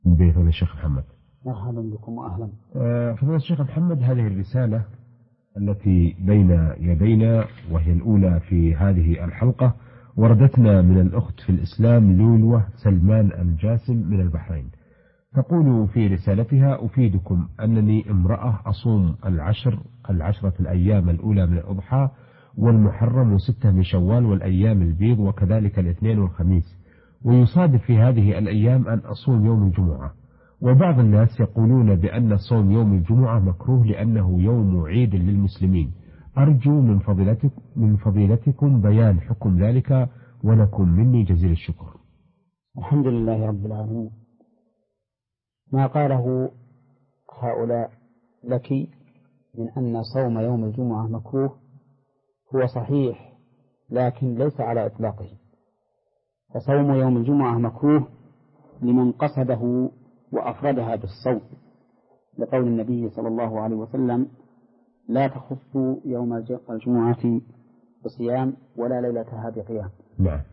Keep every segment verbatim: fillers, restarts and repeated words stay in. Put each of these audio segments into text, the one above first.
بفضل الشيخ محمد. مرحبا بكم وأهلا. فضل الشيخ محمد، هذه الرسالة التي بين يدينا وهي الأولى في هذه الحلقة وردتنا من الأخت في الإسلام لولوة سلمان الجاسم من البحرين. تقول في رسالتها: أفيدكم أنني امرأة أصوم العشر العشرة الأيام الأولى من الأضحى والمحرم وستة من شوال والأيام البيض وكذلك الاثنين والخميس، ويصادف في هذه الأيام أن أصوم يوم الجمعة، وبعض الناس يقولون بأن صوم يوم الجمعة مكروه لأنه يوم عيد للمسلمين. أرجو من فضيلتكم, من فضيلتكم بيان حكم ذلك، ولكم مني جزيل الشكر. الحمد لله رب العالمين. ما قاله هؤلاء لك من أن صوم يوم الجمعة مكروه هو صحيح، لكن ليس على إطلاقه. فصوم يوم الجمعة مكروه لمن قصده وأفردها بالصوم، لقول النبي صلى الله عليه وسلم: لا تخصوا يوم الجمعة بصيام ولا ليلتها بقيام. نعم.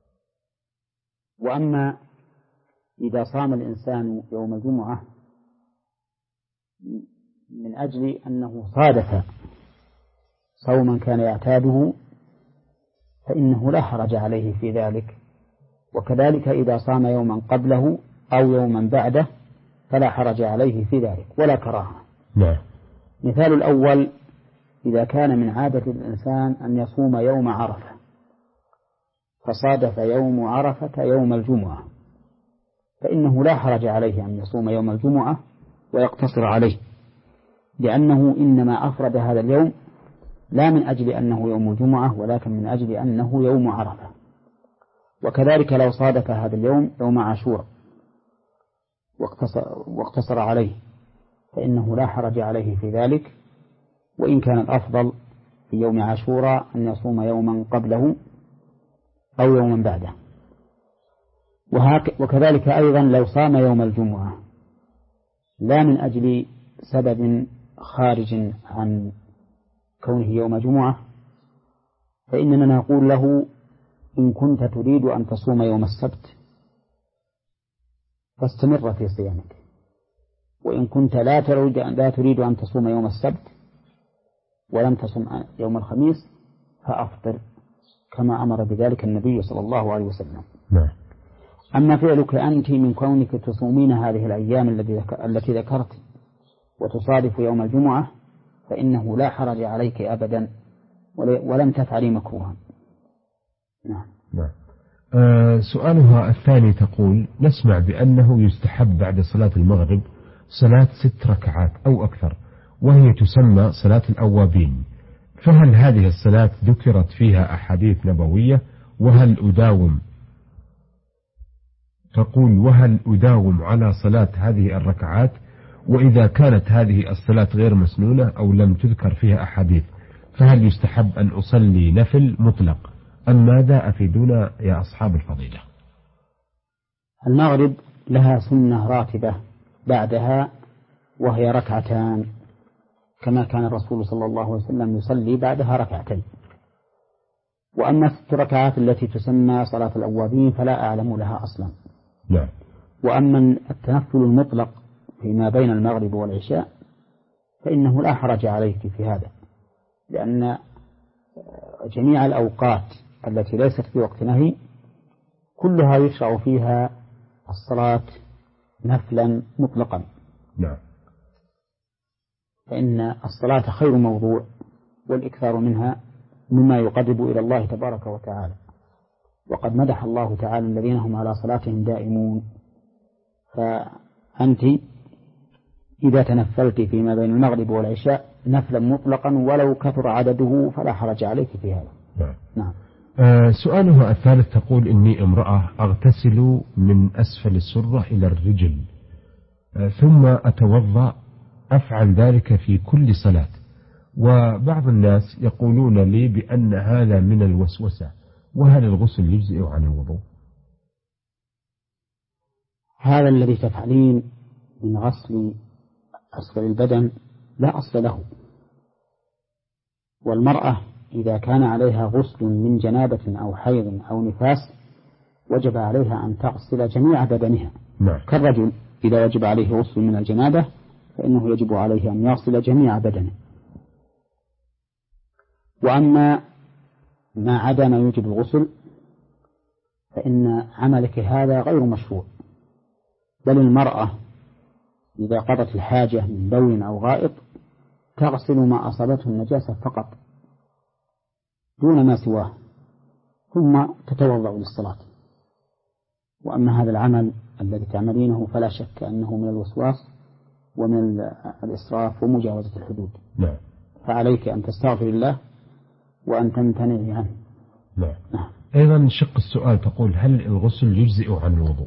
وأما إذا صام الإنسان يوم الجمعة من أجل أنه صادف صوما كان يعتاده فإنه لا حرج عليه في ذلك، وكذلك إذا صام يوما قبله أو يوما بعده فلا حرج عليه في ذلك ولا كراهة. نعم. مثال الأول: إذا كان من عادة الإنسان أن يصوم يوم عرفة فصادف يوم عرفة يوم الجمعة، فإنه لا حرج عليه أن يصوم يوم الجمعة ويقتصر عليه، لأنه إنما أفرد هذا اليوم لا من أجل أنه يوم الجمعة ولكن من أجل أنه يوم عرفة. وكذلك لو صادف هذا اليوم يوم عاشوراء واقتصر عليه فإنه لا حرج عليه في ذلك، وإن كان الأفضل في يوم عاشوراء أن يصوم يوما قبله أو يوما بعده. وكذلك أيضا لو صام يوم الجمعة لا من أجل سبب خارج عن كونه يوم جمعة، فإننا نقول له: إن كنت تريد أن تصوم يوم السبت فاستمر في صيامك، وإن كنت لا تريد لا تريد أن تصوم يوم السبت ولم تصم يوم الخميس فأفطر، كما أمر بذلك النبي صلى الله عليه وسلم. نعم. أما فعلك أنت من كونك تصومين هذه الأيام التي ذكرت وتصادف يوم الجمعة فإنه لا حرج عليك أبدا ولم تفعلي مكروها. نعم. نعم. آه سؤالها الثاني تقول: نسمع بأنه يستحب بعد صلاة المغرب صلاة ست ركعات أو أكثر، وهي تسمى صلاة الأوابين، فهل هذه الصلاة ذكرت فيها أحاديث نبوية؟ وهل أداوم تقول وهل أداوم على صلاة هذه الركعات؟ وإذا كانت هذه الصلاة غير مسنونة أو لم تذكر فيها أحاديث فهل يستحب أن أصلي نفل مطلق أم ماذا؟ أفيدونا يا أصحاب الفضيلة. المغرب لها سنة راتبة بعدها وهي ركعتان، كما كان الرسول صلى الله عليه وسلم يصلي بعدها ركعتين. وأما الست ركعات التي تسمى صلاة الأوابين فلا أعلم لها أصلا. لا. وأما التنفل المطلق فيما بين المغرب والعشاء فإنه لا حرج عليك في هذا، لأن جميع الأوقات التي ليست في وقت نهي كلها يشرع فيها الصلاة نفلا مطلقا. نعم. فإن الصلاة خير موضوع، والإكثار منها مما يقرب إلى الله تبارك وتعالى، وقد مدح الله تعالى الذين هم على صلاتهم دائمون. فأنت إذا تنفلت فيما بين المغرب والعشاء نفلا مطلقا ولو كثر عدده فلا حرج عليك في هذا. نعم. نعم. آه سؤالها الثالث تقول: إني امرأة أغتسل من أسفل السرة إلى الرجل آه ثم أتوضأ، أفعل ذلك في كل صلاة، وبعض الناس يقولون لي بأن هذا من الوسوسة، وهل الغسل يجزئ عن الوضوء؟ هذا الذي تفعلين من غسل أسفل البدن لا أصل له، والمرأة إذا كان عليها غسل من جنابة أو حيض أو نفاس وجب عليها أن تغسل جميع بدنها. نعم. كالرجل إذا وجب عليه غسل من الجنابة فإنه يجب عليه أن يغسل جميع بدنه. وأما ما عدا ما يوجب الغسل فإن عملك هذا غير مشروع، بل المرأة إذا قضت الحاجة من بول أو غائط تغسل ما أصابته النجاسة فقط دون ما سواه، ثم تتوضأ للصلاة. وأما هذا العمل الذي تعملينه فلا شك أنه من الوسواس ومن الإسراف ومجاوزة الحدود. نعم. فعليك أن تستغفر الله وأن تمتنعي عنه. نعم. نعم. أيضا شق السؤال تقول: هل الغسل يجزئ عن الوضوء؟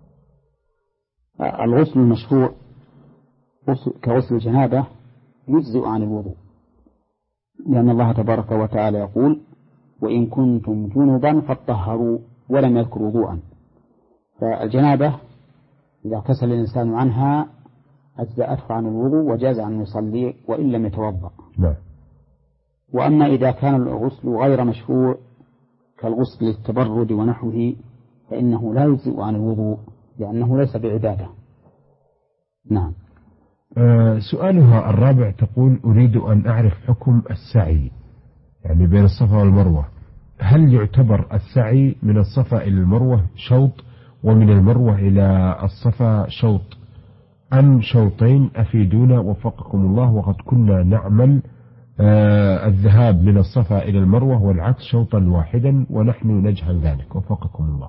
الغسل المشروع كغسل الجنابة يجزئ عن الوضوء، لأن الله تبارك وتعالى يقول: وإن كنتم جنبا فاطهروا، ولم يذكر وضوءا. فالجنابة إذا اغتسل الإنسان عنها أجزأته عن الوضوء وجاز أن يصلي وإن لم يتوضأ. نعم. وأما إذا كان الغسل غير مشروع كالغسل للتبرد ونحوه فإنه لا يجزئ عن الوضوء لأنه ليس بعبادة. نعم. أه سؤالها الرابع تقول: أريد أن أعرف حكم السعي يعني بين الصفا والمروة، هل يعتبر السعي من الصفا إلى المروة شوط ومن المروة إلى الصفا شوط أم شوطين؟ أفيدونا وفقكم الله، وقد كنا نعمل آه الذهاب من الصفا إلى المروة والعكس شوطا واحدا ونحن نجهل ذلك وفقكم الله.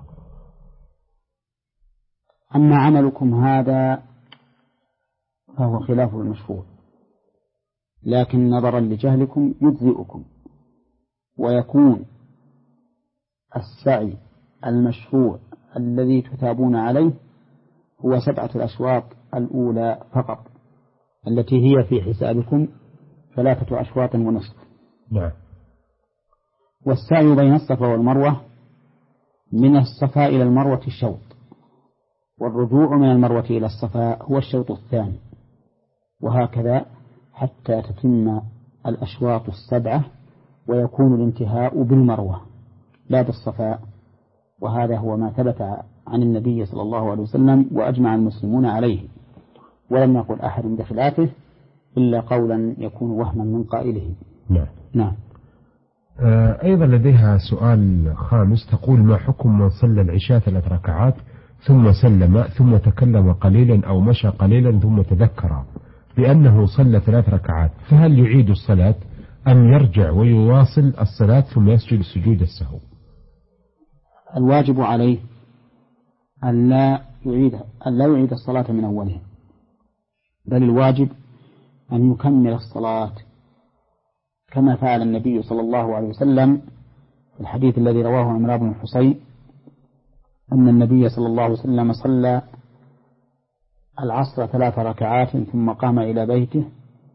أما عملكم هذا فهو خلاف المشروع، لكن نظرا لجهلكم يجزئكم، ويكون السعي المشروع الذي تثابون عليه هو سبعة الأشواط الأولى فقط التي هي في حسابكم ثلاثة أشواط ونصف. نعم. والسعي بين الصفا والمروة من الصفا إلى المروة الشوط، والرجوع من المروة إلى الصفا هو الشوط الثاني، وهكذا حتى تتم الأشواط السبعة ويكون الانتهاء بالمروة لا بالصفا. وهذا هو ما ثبت عن النبي صلى الله عليه وسلم وأجمع المسلمون عليه، ولم يقل أحد بخلافه إلا قولا يكون وهما من قائله. نعم. نعم. آه أيضا لديها سؤال خامس تقول: ما حكم من صلى العشاء ثلاث ركعات ثم سلم ثم تكلم قليلا أو مشى قليلا ثم تذكر بأنه صلى ثلاث ركعات، فهل يعيد الصلاة أم يرجع ويواصل الصلاة ثم يسجد سجود السهو؟ الواجب عليه أن لا يعيد أن لا يعيد الصلاة من أولها، بل الواجب أن يكمل الصلاة كما فعل النبي صلى الله عليه وسلم في الحديث الذي رواه عمران بن حصين أن النبي صلى الله عليه وسلم صلى العصر ثلاث ركعات ثم قام إلى بيته،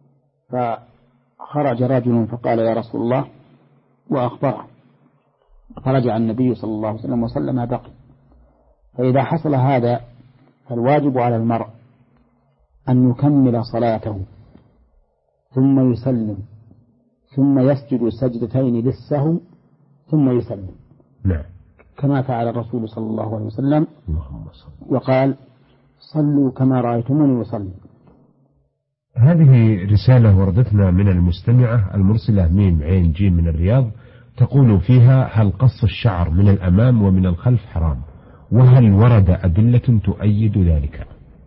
فخرج رجل فقال: يا رسول الله، وأخبره، فرجع النبي صلى الله عليه وسلم وسلم ما بقي. فإذا حصل هذا فالواجب على المرء أن يكمل صلاته ثم يسلم ثم يسجد سجدتين للسهو ثم يسلم. نعم. كما فعل الرسول صلى الله عليه وسلم وقال: صلوا كما رأيتموني أصلي. هذه رسالة وردتنا من المستمعة المرسلة ميم عين جيم من الرياض، تقول فيها: هل قص الشعر من الأمام ومن الخلف حرام؟ وهل ورد أدلة تؤيد ذلك؟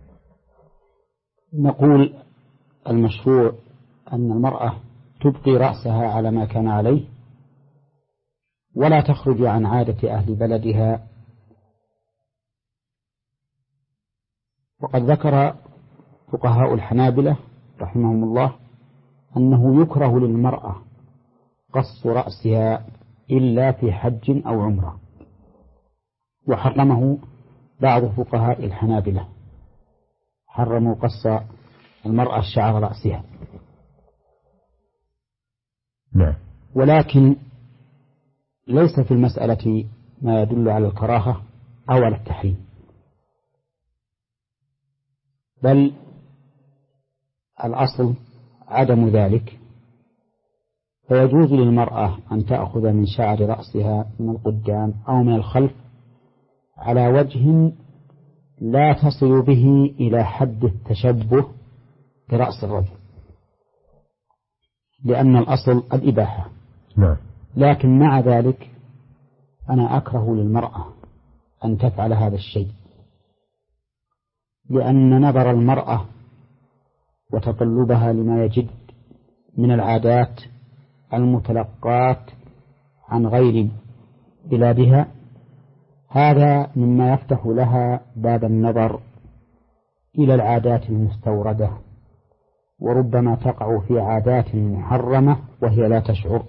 نقول: المشروع أن المرأة تبقي رأسها على ما كان عليه ولا تخرج عن عادة أهل بلدها. وقد ذكر فقهاء الحنابلة رحمهم الله أنه يكره للمرأة قص رأسها إلا في حج أو عمرة، وحرمه بعض فقهاء الحنابلة، حرموا قص المرأة شعر رأسها. نعم. ولكن ليس في المسألة ما يدل على الكراهة أو على التحريم، بل الأصل عدم ذلك، فيجوز للمرأة أن تأخذ من شعر رأسها من القدام أو من الخلف على وجه لا تصل به إلى حد التشبه برأس الرجل، لأن الأصل الإباحة. نعم. لكن مع ذلك أنا أكره للمرأة أن تفعل هذا الشيء، لأن نظر المرأة وتطلبها لما يجد من العادات المتلقاة عن غير بلادها هذا مما يفتح لها باب النظر إلى العادات المستوردة، وربما تقع في عادات محرمة وهي لا تشعر.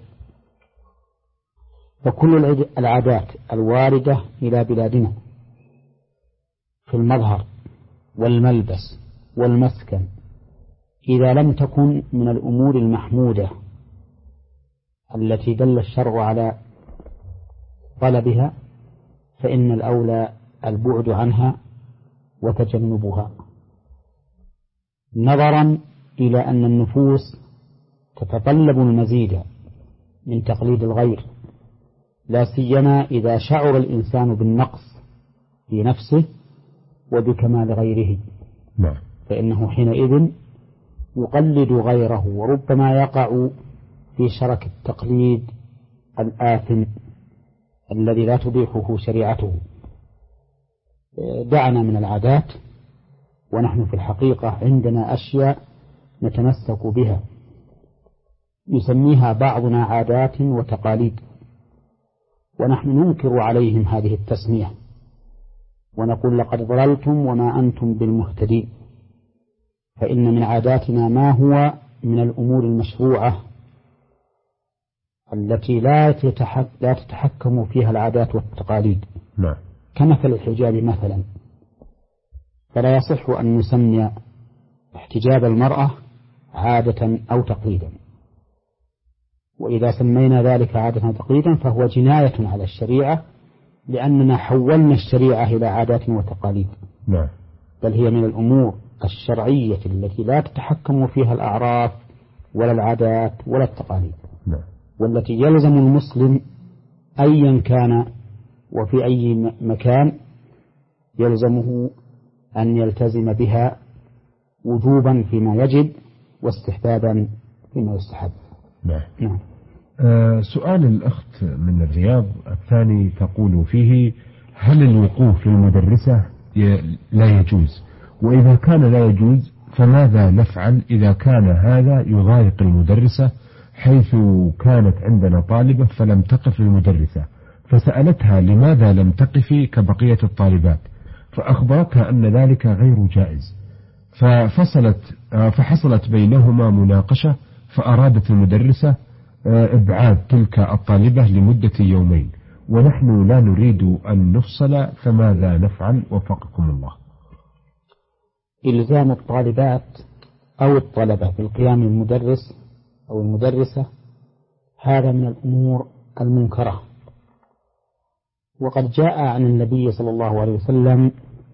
فكل العادات الواردة إلى بلادنا في المظهر والملبس والمسكن إذا لم تكن من الأمور المحمودة التي دل الشرع على طلبها فإن الأولى البعد عنها وتجنبها، نظرا إلى أن النفوس تتطلب المزيد من تقليد الغير، لا سيما إذا شعر الإنسان بالنقص في نفسه وبكمال غيره، فإنه حينئذ يقلد غيره وربما يقع في شرك التقليد الآثم الذي لا تبيحه شريعته. دعنا من العادات، ونحن في الحقيقة عندنا أشياء نتمسك بها يسميها بعضنا عادات وتقاليد، ونحن ننكر عليهم هذه التسمية ونقول لقد ضللتم وما أنتم بالمهتدين، فإن من عاداتنا ما هو من الأمور المشروعة التي لا لا تتحكم فيها العادات والتقاليد. نعم. كمثل الحجاب مثلا، فلا يصح أن نسمي احتجاب المرأة عادة أو تقليدا، وإذا سمينا ذلك عادة أو تقليدا فهو جناية على الشريعة، لأننا حولنا الشريعة إلى عادات وتقاليد. نعم. بل هي من الأمور الشرعية التي لا تتحكم فيها الأعراف ولا العادات ولا التقاليد. نعم. والتي يلزم المسلم أيا كان وفي أي مكان يلزمه أن يلتزم بها وجوبا فيما يجب واستحبابا فيما يستحب. نعم. نعم. آه سؤال الأخت من الرياض الثاني تقول فيه: هل الوقوف للمدرسة لا يجوز؟ وإذا كان لا يجوز فماذا نفعل إذا كان هذا يضايق المدرسة، حيث كانت عندنا طالبة فلم تقف للمدرسة فسألتها لماذا لم تقفي كبقية الطالبات، فأخبرتها أن ذلك غير جائز، ففصلت فحصلت بينهما مناقشة، فأرادت المدرسة إبعاد تلك الطالبة لمدة يومين، ونحن لا نريد أن نفصل، فماذا نفعل وفقكم الله؟ إلزام الطالبات أو الطلبة بالقيام المدرس أو المدرسة هذا من الأمور المنكرة، وقد جاء عن النبي صلى الله عليه وسلم: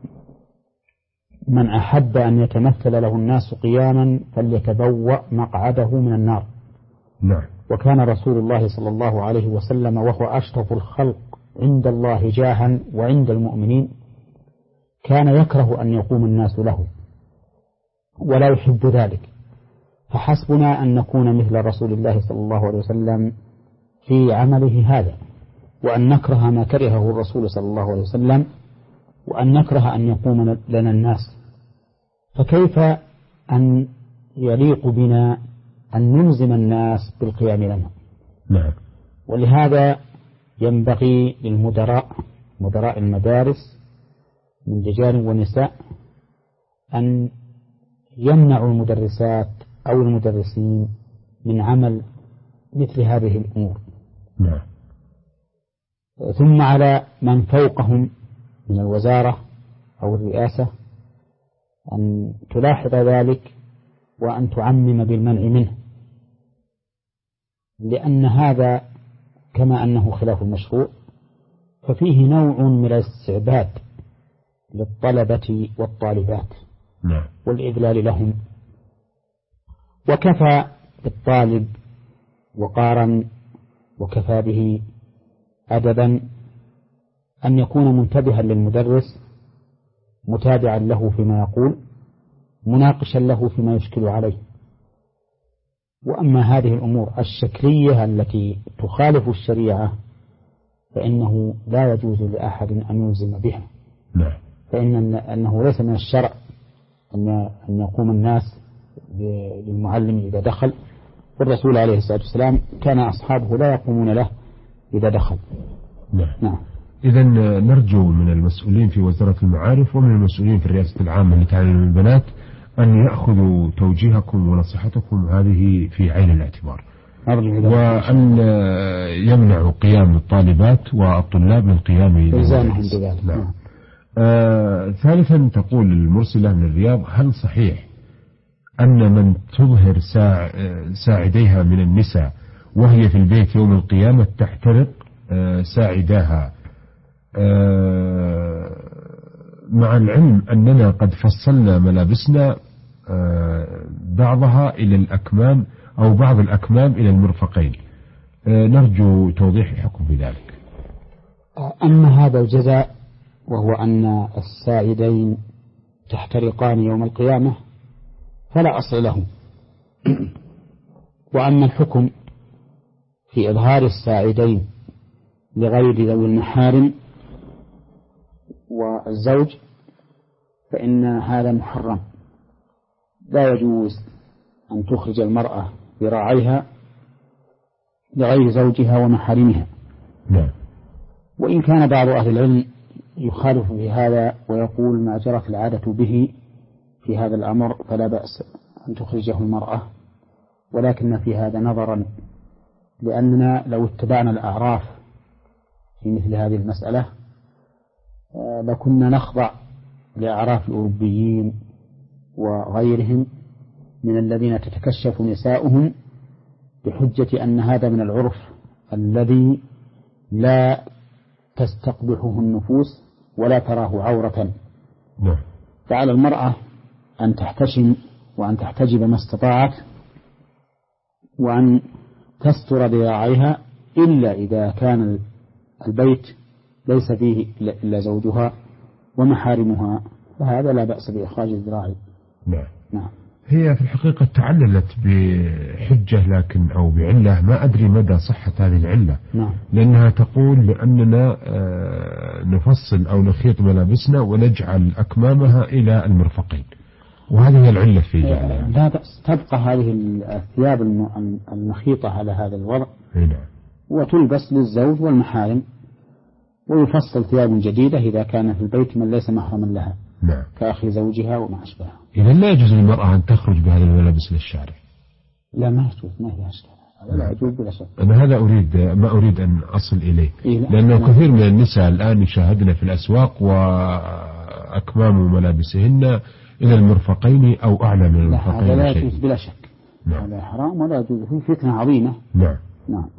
من أحب أن يتمثل له الناس قياما فليتبوأ مقعده من النار. نعم. وكان رسول الله صلى الله عليه وسلم وهو أشرف الخلق عند الله جاها وعند المؤمنين كان يكره أن يقوم الناس له ولا يحب ذلك، فحسبنا أن نكون مثل رسول الله صلى الله عليه وسلم في عمله هذا، وأن نكره ما كرهه الرسول صلى الله عليه وسلم، وأن نكره أن يقوم لنا الناس. فكيف أن يليق بنا أن نلزم الناس بالقيام لنا؟ نعم. ولهذا ينبغي للمدراء مدراء المدارس من رجال ونساء أن يمنعوا المدرسات أو المدرسين من عمل مثل هذه الأمور. نعم. ثم على من فوقهم من الوزارة أو الرئاسة أن تلاحظ ذلك وأن تعمم بالمنع منه، لأن هذا كما أنه خلاف المشروع ففيه نوع من الاستعباد للطلبة والطالبات. نعم. والإذلال لهم. وكفى بالطالب وقارا وكفى به أدبا أن يكون منتبها للمدرس متابعا له فيما يقول، مناقشا له فيما يشكل عليه. وأما هذه الأمور الشكلية التي تخالف الشريعة فإنه لا يجوز لأحد أن يلزم بها. نعم. فإن أنه ليس من الشرع أن أن يقوم الناس للمعلم إذا دخل، والرسول عليه الصلاة والسلام كان أصحابه لا يقومون له إذا دخل. نعم. نعم. إذا نرجو من المسؤولين في وزارة المعارف ومن المسؤولين في الرئاسة العامة لتعليم البنات أن يأخذوا توجيهكم ونصيحتكم هذه في عين الاعتبار، وأن يمنعوا قيام الطالبات والطلاب من قيام إلزامهم بذلك. نعم. آه ثالثا تقول المرسلة من الرياض: هل صحيح أن من تظهر ساع ساعديها من النساء وهي في البيت يوم القيامة تحترق آه ساعداها، آه مع العلم أننا قد فصلنا ملابسنا آه بعضها إلى الأكمام أو بعض الأكمام إلى المرفقين، آه نرجو توضيح الحكم بذلك. أما هذا الجزاء وهو أن الساعدين تحترقان يوم القيامة فلا أصل له. وأما الحكم في إظهار الساعدين لغير ذوي المحارم والزوج فإن هذا محرم، لا يجوز أن تخرج المرأة ذراعيها لغير زوجها ومحارمها. نعم. وإن كان بعض أهل العلم يخالف في هذا ويقول ما جرت العادة به في هذا الأمر فلا بأس أن تخرجه المرأة، ولكن في هذا نظرا، لأننا لو اتبعنا الأعراف في مثل هذه المسألة لكنا نخضع لأعراف الأوروبيين وغيرهم من الذين تتكشف نساؤهم بحجة أن هذا من العرف الذي لا تستقبحه النفوس ولا تراه عورة. نعم. فعلى المرأة أن تحتشم وأن تحتجب ما استطاعت وأن تستر ذراعيها إلا إذا كان البيت ليس فيه إلا زوجها ومحارمها، فهذا لا بأس بإخراج الذراع. نعم. نعم. هي في الحقيقة تعللت بحجة لكن أو بعلة ما أدري مدى صحة هذه العلة. نعم. لأنها تقول لأننا نفصل أو نخيط ملابسنا ونجعل أكمامها إلى المرفقين، وهذه هي العلة في جعلها. لا بأس، تبقى هذه الثياب المخيطة على هذا الوضع. نعم. وتلبس للزوج والمحارم، ويفصل ثياب جديدة إذا كان في البيت من ليس محرما لها. نعم. كأخي زوجها وما أشبهها. إذا لا يجوز للمرأة أن تخرج بهذه الملابس للشارع. لا ما يجوز، ما هي أشكال، لا يجوز بلا شك. أنا هذا أريد ما أريد أن أصل إليه. إيه لأنه لا. كثير من النساء الآن يشاهدن في الأسواق وأكمام ملابسهن إلى المرفقين أو أعلى من المرفقين. هذا لا يجوز بلا شك. نعم. هذا حرام ولا يجوز، في فتنة عظيمة. نعم. نعم.